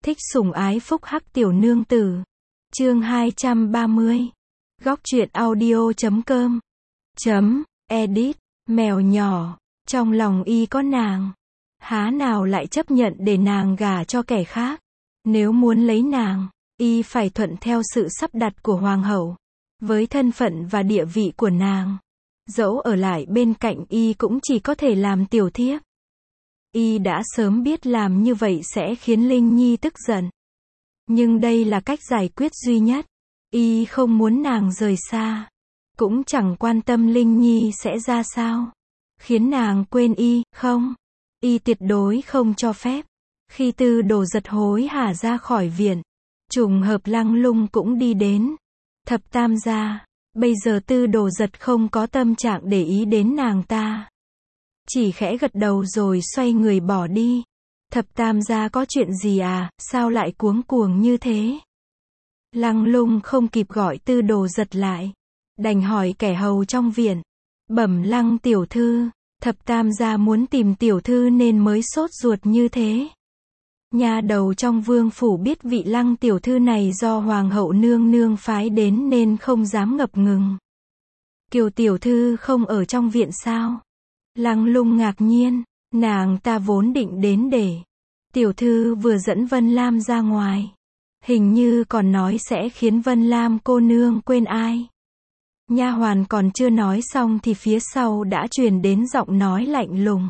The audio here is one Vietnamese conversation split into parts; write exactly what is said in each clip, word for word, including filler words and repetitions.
Thích sủng ái phúc hắc tiểu nương tử. Chương hai trăm ba mươi. Góc truyện audio chấm com. Chấm, edit, mèo nhỏ, trong lòng y có nàng. Há nào lại chấp nhận để nàng gả cho kẻ khác. Nếu muốn lấy nàng, y phải thuận theo sự sắp đặt của hoàng hậu. Với thân phận và địa vị của nàng, dẫu ở lại bên cạnh y cũng chỉ có thể làm tiểu thiếp. Y đã sớm biết làm như vậy sẽ khiến Linh Nhi tức giận. Nhưng đây là cách giải quyết duy nhất. Y không muốn nàng rời xa. Cũng chẳng quan tâm Linh Nhi sẽ ra sao. Khiến nàng quên y, không. Y tuyệt đối không cho phép. Khi Tư Đồ Giật hối hả ra khỏi viện, trùng hợp Lăng Lung cũng đi đến. Thập tam gia, bây giờ Tư Đồ Giật không có tâm trạng để ý đến nàng ta. Chỉ khẽ gật đầu rồi xoay người bỏ đi. Thập tam gia có chuyện gì à, sao lại cuống cuồng như thế? Lăng Lung không kịp gọi Tư Đồ Giật lại. Đành hỏi kẻ hầu trong viện. Bẩm Lăng tiểu thư, thập tam gia muốn tìm tiểu thư nên mới sốt ruột như thế. Nhà đầu trong vương phủ biết vị Lăng tiểu thư này do hoàng hậu nương nương phái đến nên không dám ngập ngừng. Kiều tiểu thư không ở trong viện sao? Lăng Lung ngạc nhiên, nàng ta vốn định đến để. Tiểu thư vừa dẫn Vân Lam ra ngoài. Hình như còn nói sẽ khiến Vân Lam cô nương quên ai. Nha hoàn còn chưa nói xong thì phía sau đã truyền đến giọng nói lạnh lùng.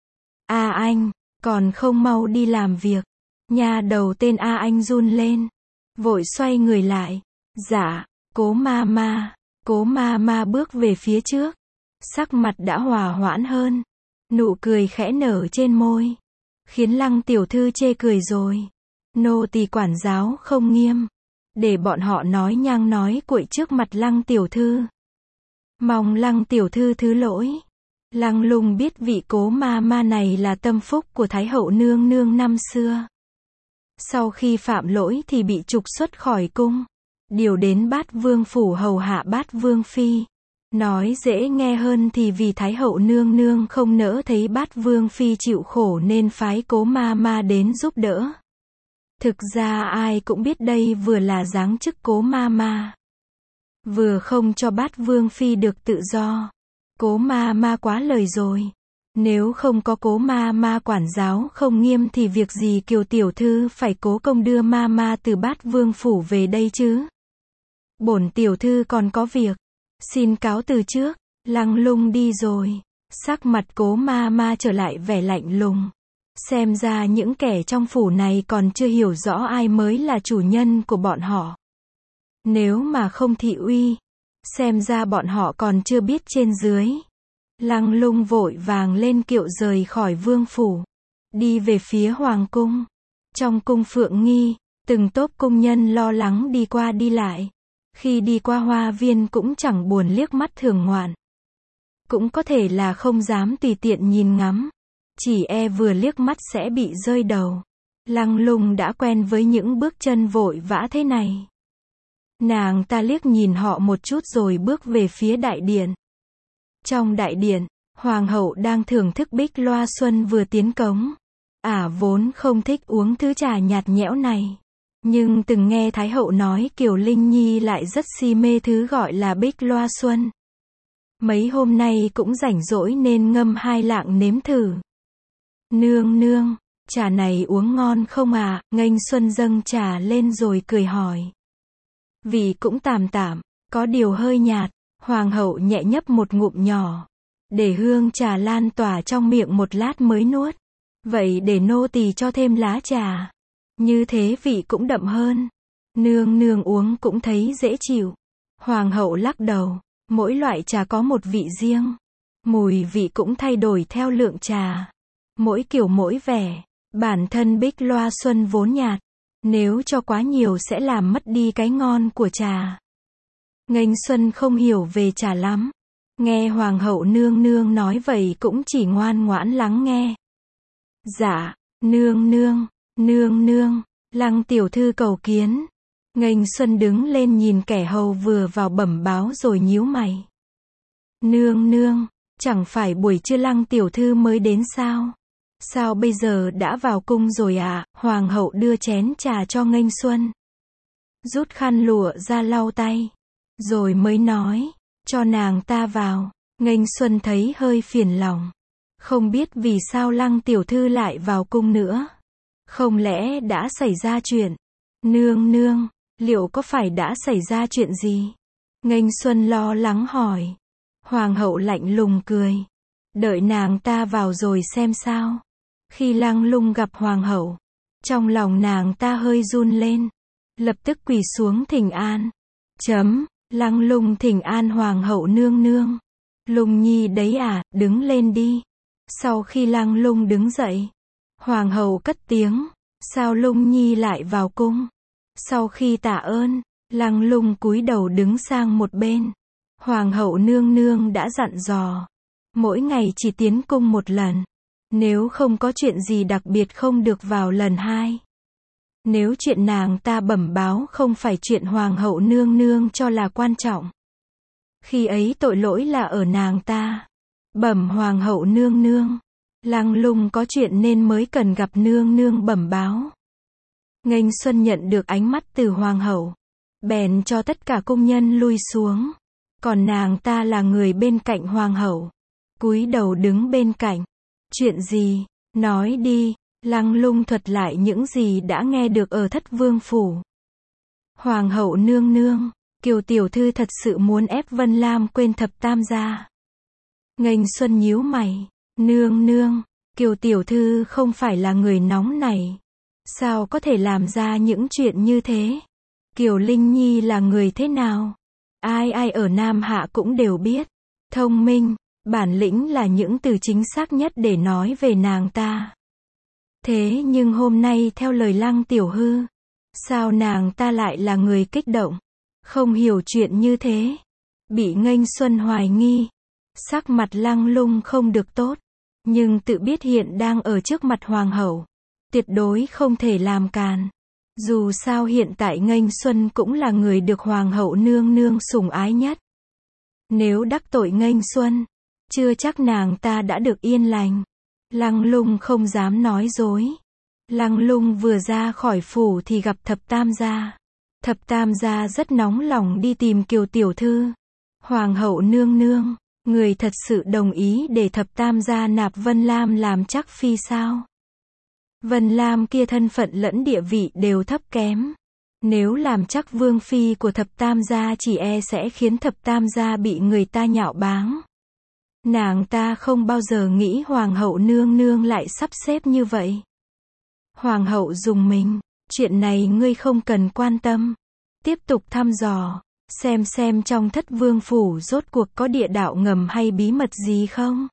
A Anh, còn không mau đi làm việc. Nha đầu tên A Anh run lên. Vội xoay người lại. Dạ, Cố ma ma. Cố ma ma bước về phía trước. Sắc mặt đã hòa hoãn hơn. Nụ cười khẽ nở trên môi. Khiến Lăng tiểu thư chê cười rồi. Nô tỳ quản giáo không nghiêm. Để bọn họ nói nhang nói cuội trước mặt Lăng tiểu thư. Mong Lăng tiểu thư thứ lỗi. Lăng Lung biết vị Cố ma ma này là tâm phúc của Thái hậu nương nương năm xưa. Sau khi phạm lỗi thì bị trục xuất khỏi cung. Điều đến Bát Vương phủ hầu hạ Bát Vương phi. Nói dễ nghe hơn thì vì Thái hậu nương nương không nỡ thấy Bát Vương phi chịu khổ nên phái Cố ma ma đến giúp đỡ. Thực ra ai cũng biết đây vừa là giáng chức Cố ma ma, vừa không cho Bát Vương phi được tự do. Cố ma ma quá lời rồi. Nếu không có Cố ma ma quản giáo không nghiêm thì việc gì Kiều tiểu thư phải cố công đưa ma ma từ Bát Vương phủ về đây chứ? Bổn tiểu thư còn có việc. Xin cáo từ trước. Lăng Lung đi rồi. Sắc mặt Cố ma ma trở lại vẻ lạnh lùng. Xem ra những kẻ trong phủ này còn chưa hiểu rõ ai mới là chủ nhân của bọn họ. Nếu mà không thị uy, xem ra bọn họ còn chưa biết trên dưới. Lăng Lung vội vàng lên kiệu rời khỏi vương phủ. Đi về phía hoàng cung. Trong cung Phượng Nghi, từng tốp cung nhân lo lắng đi qua đi lại. Khi đi qua hoa viên cũng chẳng buồn liếc mắt thưởng ngoạn. Cũng có thể là không dám tùy tiện nhìn ngắm. Chỉ e vừa liếc mắt sẽ bị rơi đầu. Lăng Lung đã quen với những bước chân vội vã thế này. Nàng ta liếc nhìn họ một chút rồi bước về phía đại điện. Trong đại điện, hoàng hậu đang thưởng thức bích loa xuân vừa tiến cống. Ả à, vốn không thích uống thứ trà nhạt nhẽo này. Nhưng từng nghe Thái hậu nói Kiều Linh Nhi lại rất si mê thứ gọi là bích loa xuân. Mấy hôm nay cũng rảnh rỗi nên ngâm hai lạng nếm thử. Nương nương, trà này uống ngon không à? Nghênh Xuân dâng trà lên rồi cười hỏi. Vị cũng tạm tạm, có điều hơi nhạt. Hoàng hậu nhẹ nhấp một ngụm nhỏ. Để hương trà lan tỏa trong miệng một lát mới nuốt. Vậy để nô tỳ cho thêm lá trà. Như thế vị cũng đậm hơn. Nương nương uống cũng thấy dễ chịu. Hoàng hậu lắc đầu. Mỗi loại trà có một vị riêng. Mùi vị cũng thay đổi theo lượng trà. Mỗi kiểu mỗi vẻ. Bản thân bích loa xuân vốn nhạt. Nếu cho quá nhiều sẽ làm mất đi cái ngon của trà. Nghênh Xuân không hiểu về trà lắm. Nghe hoàng hậu nương nương nói vậy cũng chỉ ngoan ngoãn lắng nghe. Dạ, nương nương, nương nương, Lăng tiểu thư cầu kiến. Nghênh Xuân đứng lên nhìn kẻ hầu vừa vào bẩm báo rồi nhíu mày. Nương nương, chẳng phải buổi trưa Lăng tiểu thư mới đến sao? Sao bây giờ đã vào cung rồi à? Hoàng hậu đưa chén trà cho Nghênh Xuân. Rút khăn lụa ra lau tay. Rồi mới nói, cho nàng ta vào. Nghênh Xuân thấy hơi phiền lòng. Không biết vì sao Lăng tiểu thư lại vào cung nữa. Không lẽ đã xảy ra chuyện? Nương nương, liệu có phải đã xảy ra chuyện gì? Nghênh Xuân lo lắng hỏi. Hoàng hậu lạnh lùng cười. Đợi nàng ta vào rồi xem sao. Khi Lăng Lung gặp hoàng hậu, trong lòng nàng ta hơi run lên. Lập tức quỳ xuống thỉnh an. Chấm, Lăng Lung thỉnh an hoàng hậu nương nương. Lung nhi đấy à, đứng lên đi. Sau khi Lăng Lung đứng dậy, hoàng hậu cất tiếng, sao Lung nhi lại vào cung? Sau khi tạ ơn, Lăng Lung cúi đầu đứng sang một bên. Hoàng hậu nương nương đã dặn dò, mỗi ngày chỉ tiến cung một lần. Nếu không có chuyện gì đặc biệt không được vào lần hai. Nếu chuyện nàng ta bẩm báo không phải chuyện hoàng hậu nương nương cho là quan trọng. Khi ấy tội lỗi là ở nàng ta. Bẩm hoàng hậu nương nương. Lăng Lung có chuyện nên mới cần gặp nương nương bẩm báo. Nghênh Xuân nhận được ánh mắt từ hoàng hậu. Bèn cho tất cả cung nhân lui xuống. Còn nàng ta là người bên cạnh hoàng hậu. Cúi đầu đứng bên cạnh. Chuyện gì? Nói đi. Lăng Lung thuật lại những gì đã nghe được ở Thất Vương phủ. Hoàng hậu nương nương, Kiều tiểu thư thật sự muốn ép Vân Lam quên thập tam gia. Nghênh Xuân nhíu mày. Nương nương, Kiều tiểu thư không phải là người nóng này. Sao có thể làm ra những chuyện như thế? Kiều Linh Nhi là người thế nào? Ai ai ở Nam Hạ cũng đều biết. Thông minh, bản lĩnh là những từ chính xác nhất để nói về nàng ta. Thế nhưng hôm nay theo lời Lăng tiểu hư, sao nàng ta lại là người kích động, không hiểu chuyện như thế? Bị Nghênh Xuân hoài nghi, sắc mặt Lăng Lung không được tốt, nhưng tự biết hiện đang ở trước mặt hoàng hậu, tuyệt đối không thể làm càn. Dù sao hiện tại Nghênh Xuân cũng là người được hoàng hậu nương nương sủng ái nhất. Nếu đắc tội Nghênh Xuân, chưa chắc nàng ta đã được yên lành. Lăng Lung không dám nói dối. Lăng Lung vừa ra khỏi phủ thì gặp thập tam gia. Thập tam gia rất nóng lòng đi tìm Kiều tiểu thư. Hoàng hậu nương nương, người thật sự đồng ý để thập tam gia nạp Vân Lam làm chắc phi sao? Vân Lam kia thân phận lẫn địa vị đều thấp kém. Nếu làm chắc vương phi của thập tam gia chỉ e sẽ khiến thập tam gia bị người ta nhạo báng. Nàng ta không bao giờ nghĩ hoàng hậu nương nương lại sắp xếp như vậy. Hoàng hậu dùng mình, chuyện này ngươi không cần quan tâm. Tiếp tục thăm dò, xem xem trong Thất Vương phủ rốt cuộc có địa đạo ngầm hay bí mật gì không?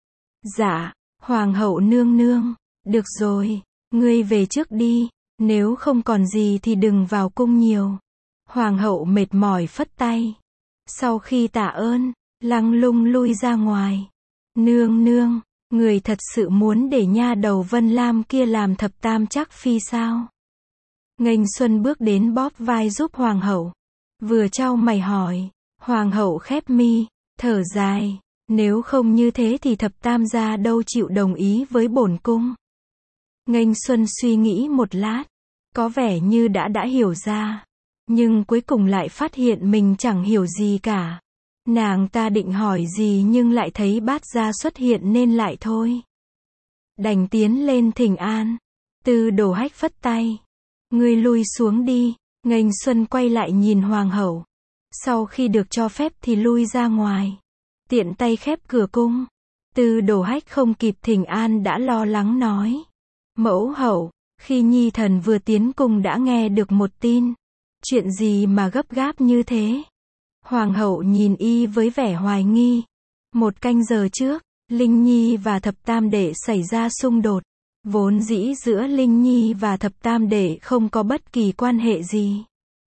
Dạ, hoàng hậu nương nương, được rồi, ngươi về trước đi, nếu không còn gì thì đừng vào cung nhiều. Hoàng hậu mệt mỏi phất tay. Sau khi tạ ơn, Lăng Lung lui ra ngoài. Nương nương, người thật sự muốn để nha đầu Vân Lam kia làm thập tam chắc phi sao? Nghênh Xuân bước đến bóp vai giúp hoàng hậu. Vừa chau mày hỏi. Hoàng hậu khép mi, thở dài. Nếu không như thế thì thập tam gia đâu chịu đồng ý với bổn cung. Nghênh Xuân suy nghĩ một lát. Có vẻ như đã đã hiểu ra. Nhưng cuối cùng lại phát hiện mình chẳng hiểu gì cả. Nàng ta định hỏi gì nhưng lại thấy bát gia xuất hiện nên lại thôi. Đành tiến lên thỉnh an. Tư Đồ Hách phất tay. Ngươi lui xuống đi. Nghênh Xuân quay lại nhìn hoàng hậu. Sau khi được cho phép thì lui ra ngoài. Tiện tay khép cửa cung. Tư Đồ Hách không kịp thỉnh an đã lo lắng nói. Mẫu hậu, khi nhi thần vừa tiến cung đã nghe được một tin. Chuyện gì mà gấp gáp như thế? Hoàng hậu nhìn y với vẻ hoài nghi. Một canh giờ trước, Linh Nhi và thập tam đệ xảy ra xung đột. Vốn dĩ giữa Linh Nhi và thập tam đệ không có bất kỳ quan hệ gì.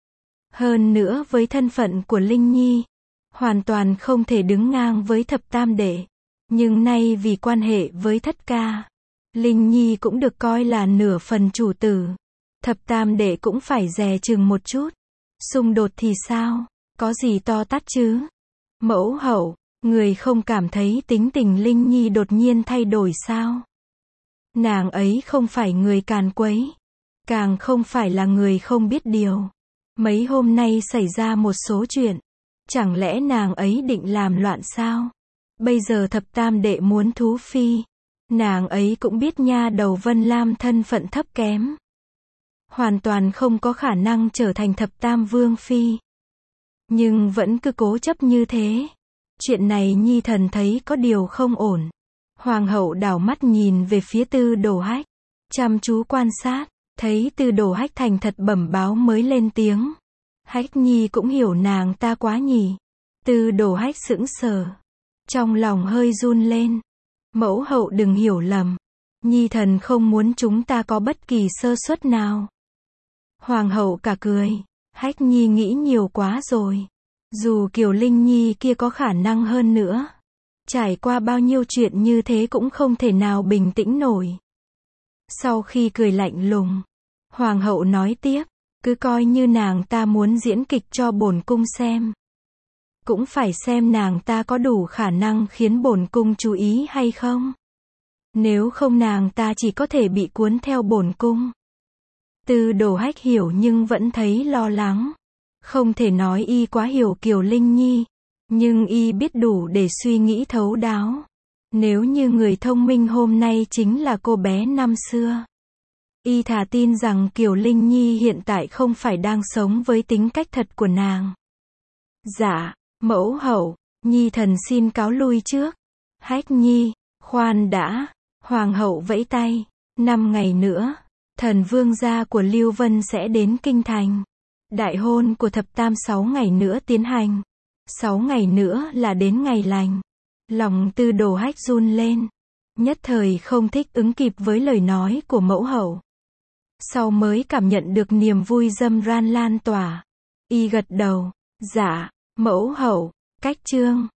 Hơn nữa với thân phận của Linh Nhi, hoàn toàn không thể đứng ngang với thập tam đệ. Nhưng nay vì quan hệ với thất ca, Linh Nhi cũng được coi là nửa phần chủ tử. Thập tam đệ cũng phải dè chừng một chút. Xung đột thì sao? Có gì to tát chứ? Mẫu hậu, người không cảm thấy tính tình Linh Nhi đột nhiên thay đổi sao? Nàng ấy không phải người càn quấy, càng không phải là người không biết điều. Mấy hôm nay xảy ra một số chuyện, chẳng lẽ nàng ấy định làm loạn sao? Bây giờ thập tam đệ muốn thú phi, nàng ấy cũng biết nha đầu Vân Lam thân phận thấp kém, hoàn toàn không có khả năng trở thành thập tam vương phi. Nhưng vẫn cứ cố chấp như thế. Chuyện này nhi thần thấy có điều không ổn. Hoàng hậu đảo mắt nhìn về phía Tư Đồ Hách, chăm chú quan sát, thấy Tư Đồ Hách thành thật bẩm báo mới lên tiếng. Hách nhi cũng hiểu nàng ta quá nhỉ. Tư Đồ Hách sững sờ, trong lòng hơi run lên. Mẫu hậu đừng hiểu lầm, nhi thần không muốn chúng ta có bất kỳ sơ suất nào. Hoàng hậu cả cười, Hách nhi nghĩ nhiều quá rồi. Dù Kiều Linh nhi kia có khả năng hơn nữa, trải qua bao nhiêu chuyện như thế cũng không thể nào bình tĩnh nổi. Sau khi cười lạnh lùng, Hoàng hậu nói tiếp, cứ coi như nàng ta muốn diễn kịch cho bổn cung xem, cũng phải xem nàng ta có đủ khả năng khiến bổn cung chú ý hay không. Nếu không nàng ta chỉ có thể bị cuốn theo bổn cung. Tư Đồ Hách hiểu nhưng vẫn thấy lo lắng. Không thể nói y quá hiểu Kiều Linh nhi, nhưng y biết đủ để suy nghĩ thấu đáo. Nếu như người thông minh hôm nay chính là cô bé năm xưa, y thà tin rằng Kiều Linh nhi hiện tại không phải đang sống với tính cách thật của nàng. Dạ, mẫu hậu, nhi thần xin cáo lui trước. Hách nhi, khoan đã. Hoàng hậu vẫy tay. Năm ngày nữa, thần vương gia của Lưu Vân sẽ đến kinh thành. Đại hôn của thập tam sáu ngày nữa tiến hành. Sáu ngày nữa là đến ngày lành. Lòng Tư Đồ Hách run lên. Nhất thời không thích ứng kịp với lời nói của mẫu hậu. Sau mới cảm nhận được niềm vui râm ran lan tỏa. Y gật đầu. Dạ, mẫu hậu. Cách chương.